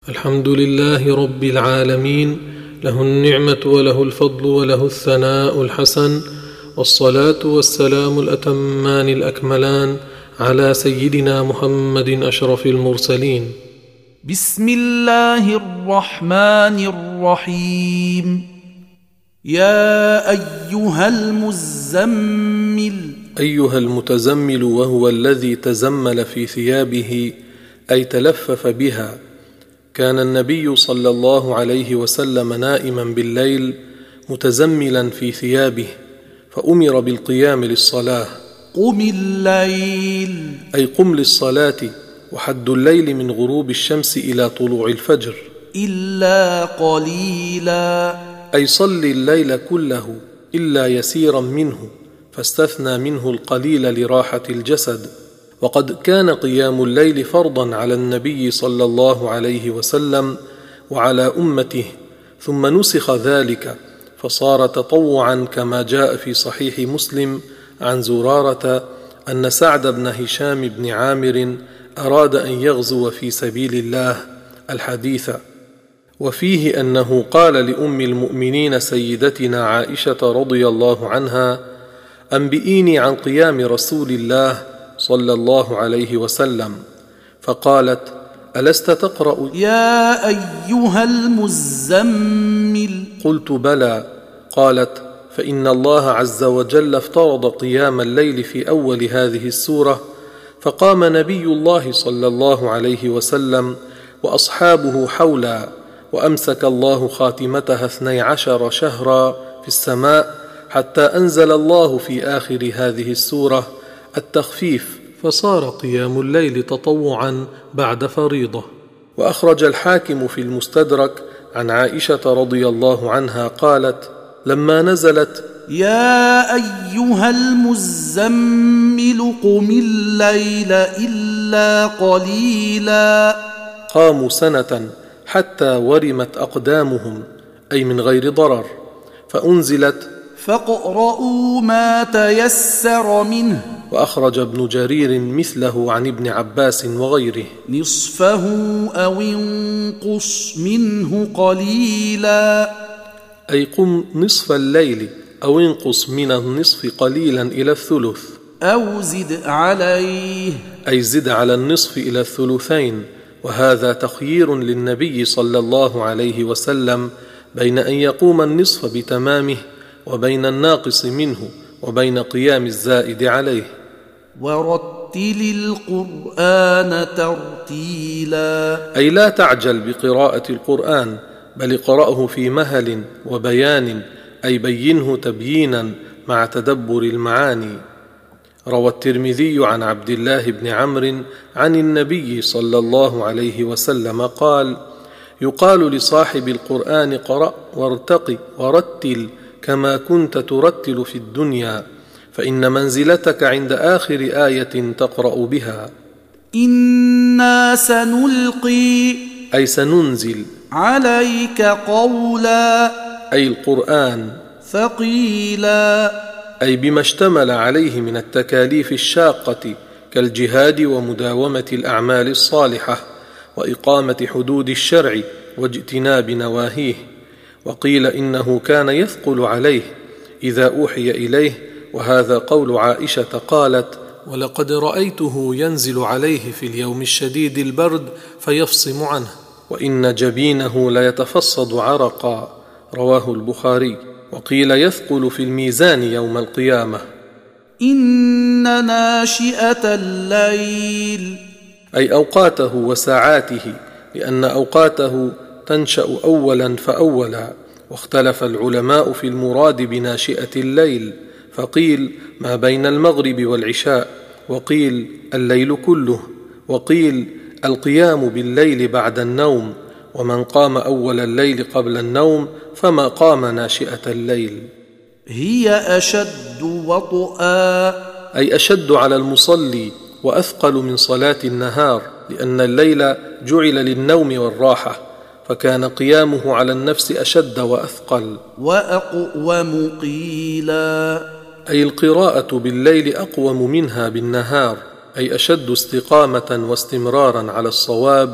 الحمد لله رب العالمين، له النعمة وله الفضل وله الثناء الحسن، والصلاة والسلام الأتمان الأكملان على سيدنا محمد أشرف المرسلين. بسم الله الرحمن الرحيم. يا أيها المزمل. أيها المتزمل، وهو الذي تزمل في ثيابه أي تلفف بها. كان النبي صلى الله عليه وسلم نائما بالليل متزملا في ثيابه، فأمر بالقيام للصلاة. قم الليل أي قم للصلاة، وحد الليل من غروب الشمس إلى طلوع الفجر. إلا قليلا أي صل الليل كله إلا يسيرا منه، فاستثنى منه القليل لراحة الجسد. وقد كان قيام الليل فرضا على النبي صلى الله عليه وسلم وعلى أمته، ثم نسخ ذلك فصار تطوعا، كما جاء في صحيح مسلم عن زرارة أن سعد بن هشام بن عامر أراد أن يغزو في سبيل الله الحديث، وفيه أنه قال لأم المؤمنين سيدتنا عائشة رضي الله عنها: أنبئيني عن قيام رسول الله صلى الله عليه وسلم، فقالت: ألست تقرأ يا أيها المزمل؟ قلت: بلى. قالت: فإن الله عز وجل افترض قيام الليل في أول هذه السورة، فقام نبي الله صلى الله عليه وسلم وأصحابه حولا، وأمسك الله خاتمتها 12 شهرا في السماء، حتى أنزل الله في آخر هذه السورة التخفيف، فصار قيام الليل تطوعا بعد فريضة. وأخرج الحاكم في المستدرك عن عائشة رضي الله عنها قالت: لما نزلت يا أيها المزمل قم الليل إلا قليلا، قاموا سنة حتى ورمت أقدامهم، أي من غير ضرر، فأنزلت فاقرؤوا ما تيسر منه. وأخرج ابن جرير مثله عن ابن عباس وغيره. نصفه أو انقص منه قليلا، أي قم نصف الليل أو انقص من النصف قليلا إلى الثلث، أو زد عليه، أي زد على النصف إلى الثلثين. وهذا تخيير للنبي صلى الله عليه وسلم بين أن يقوم النصف بتمامه وبين الناقص منه، وبين قيام الزائد عليه. ورتل القرآن ترتيلا، أي لا تعجل بقراءة القرآن، بل اقرأه في مهل وبيان، أي بينه تبيينا مع تدبر المعاني. روى الترمذي عن عبد الله بن عمرو عن النبي صلى الله عليه وسلم قال: يقال لصاحب القرآن: قرأ وارتق ورتل كما كنت ترتل في الدنيا، فإن منزلتك عند آخر آية تقرأ بها. إنا سنلقي، أي سننزل، عليك قولا، أي القرآن، ثقيلا، أي بما اشتمل عليه من التكاليف الشاقة كالجهاد ومداومة الأعمال الصالحة وإقامة حدود الشرع واجتناب نواهيه. وقيل إنه كان يثقل عليه إذا أوحي إليه، وهذا قول عائشة قالت: ولقد رأيته ينزل عليه في اليوم الشديد البرد فيفصم عنه، وإن جبينه ليتفصد عرقا. رواه البخاري. وقيل يثقل في الميزان يوم القيامة. إن ناشئة الليل، أي أوقاته وساعاته، لأن أوقاته تنشأ أولا فأولا. واختلف العلماء في المراد بناشئة الليل، فقيل ما بين المغرب والعشاء، وقيل الليل كله، وقيل القيام بالليل بعد النوم، ومن قام أول الليل قبل النوم فما قام ناشئة الليل. هي أشد وطئا، أي أشد على المصلي وأثقل من صلاة النهار، لأن الليل جعل للنوم والراحة، فكان قيامه على النفس أشد وأثقل. وأقوم قيلا، أي القراءة بالليل أقوم منها بالنهار، أي أشد استقامة واستمرارا على الصواب،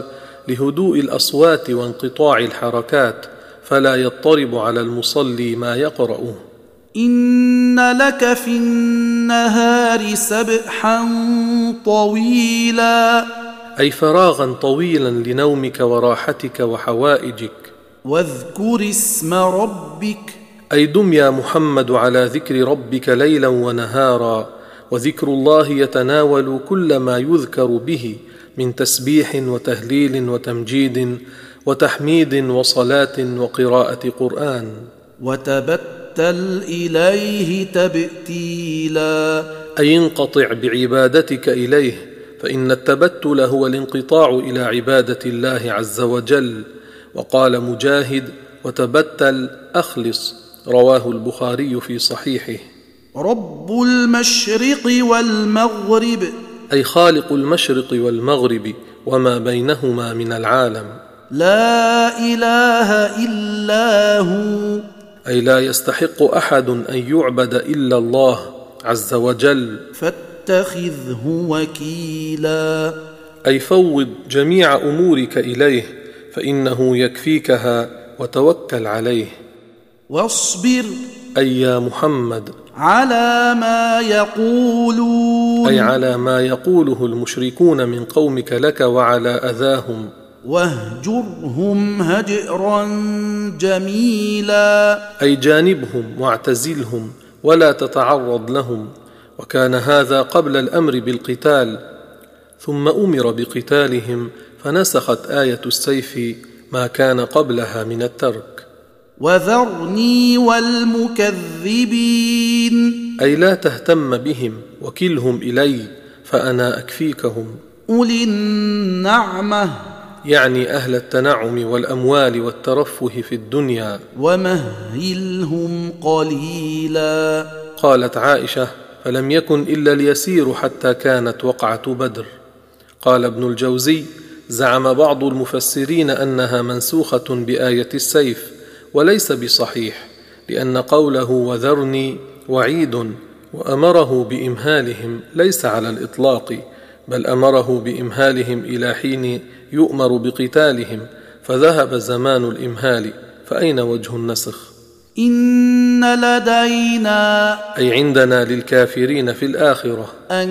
لهدوء الأصوات وانقطاع الحركات، فلا يضطرب على المصلي ما يقرأه. إن لك في النهار سبحا طويلا، أي فراغا طويلا لنومك وراحتك وحوائجك. واذكر اسم ربك، أي دم يا محمد على ذكر ربك ليلا ونهارا، وذكر الله يتناول كل ما يذكر به من تسبيح وتهليل وتمجيد وتحميد وصلاة وقراءة قرآن. وتبتل إليه تبتيلا، أي انقطع بعبادتك إليه، فإن التبتل هو الانقطاع إلى عبادة الله عز وجل. وقال مجاهد: وتبتل أخلص، رواه البخاري في صحيحه. رب المشرق والمغرب، أي خالق المشرق والمغرب وما بينهما من العالم. لا إله إلا هو، أي لا يستحق أحد أن يعبد إلا الله عز وجل، فاتخذه وكيلا. أي فوض جميع أمورك إليه، فإنه يكفيكها، وتوكل عليه. واصبر، أي يا محمد، على ما يقولون، أي على ما يقوله المشركون من قومك لك وعلى أذاهم. واهجرهم هجرا جميلا، أي جانبهم واعتزلهم ولا تتعرض لهم. وكان هذا قبل الأمر بالقتال، ثم أمر بقتالهم، فنسخت آية السيف ما كان قبلها من الترك. وذرني والمكذبين، أي لا تهتم بهم، وكلهم إلي، فأنا أكفيكهم. أولي النعمة، يعني أهل التنعم والأموال والترفه في الدنيا. ومهلهم قليلا. قالت عائشة: فلم يكن إلا اليسير حتى كانت وقعة بدر. قال ابن الجوزي: زعم بعض المفسرين أنها منسوخة بآية السيف، وليس بصحيح، لأن قوله وذرني وعيد، وأمره بإمهالهم ليس على الإطلاق، بل أمره بإمهالهم إلى حين يؤمر بقتالهم، فذهب زمان الإمهال، فأين وجه النسخ؟ إن لدينا، أي عندنا للكافرين في الآخرة،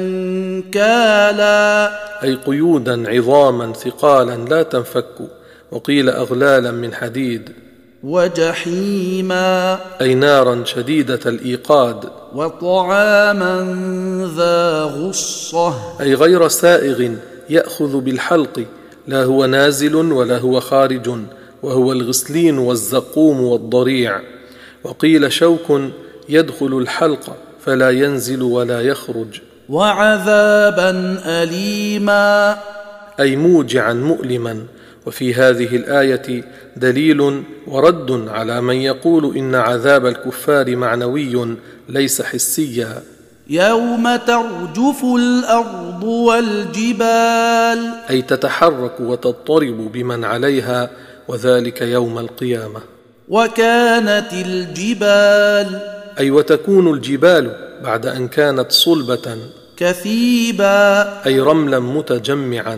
أنكالا، أي قيودا عظاما ثقالا لا تنفك، وقيل أغلالا من حديد. وجحيما، أي نارا شديدة الإيقاد. وطعاما ذا غصة، أي غير سائغ يأخذ بالحلق، لا هو نازل ولا هو خارج، وهو الغسلين والزقوم والضريع. وقيل شوك يدخل الحلق فلا ينزل ولا يخرج. وعذابا أليما، أي موجعا مؤلما. وفي هذه الآية دليل ورد على من يقول إن عذاب الكفار معنوي ليس حسيا. يوم ترجف الأرض والجبال، أي تتحرك وتضطرب بمن عليها، وذلك يوم القيامة. وكانت الجبال، أي وتكون الجبال بعد أن كانت صلبة، كثيبا، أي رملا متجمعا،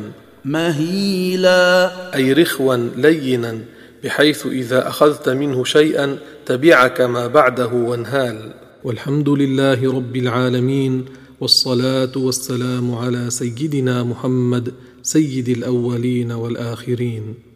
مهيلا، أي رخوا لينا، بحيث إذا أخذت منه شيئا تبعك ما بعده وانهال. والحمد لله رب العالمين، والصلاة والسلام على سيدنا محمد سيد الأولين والآخرين.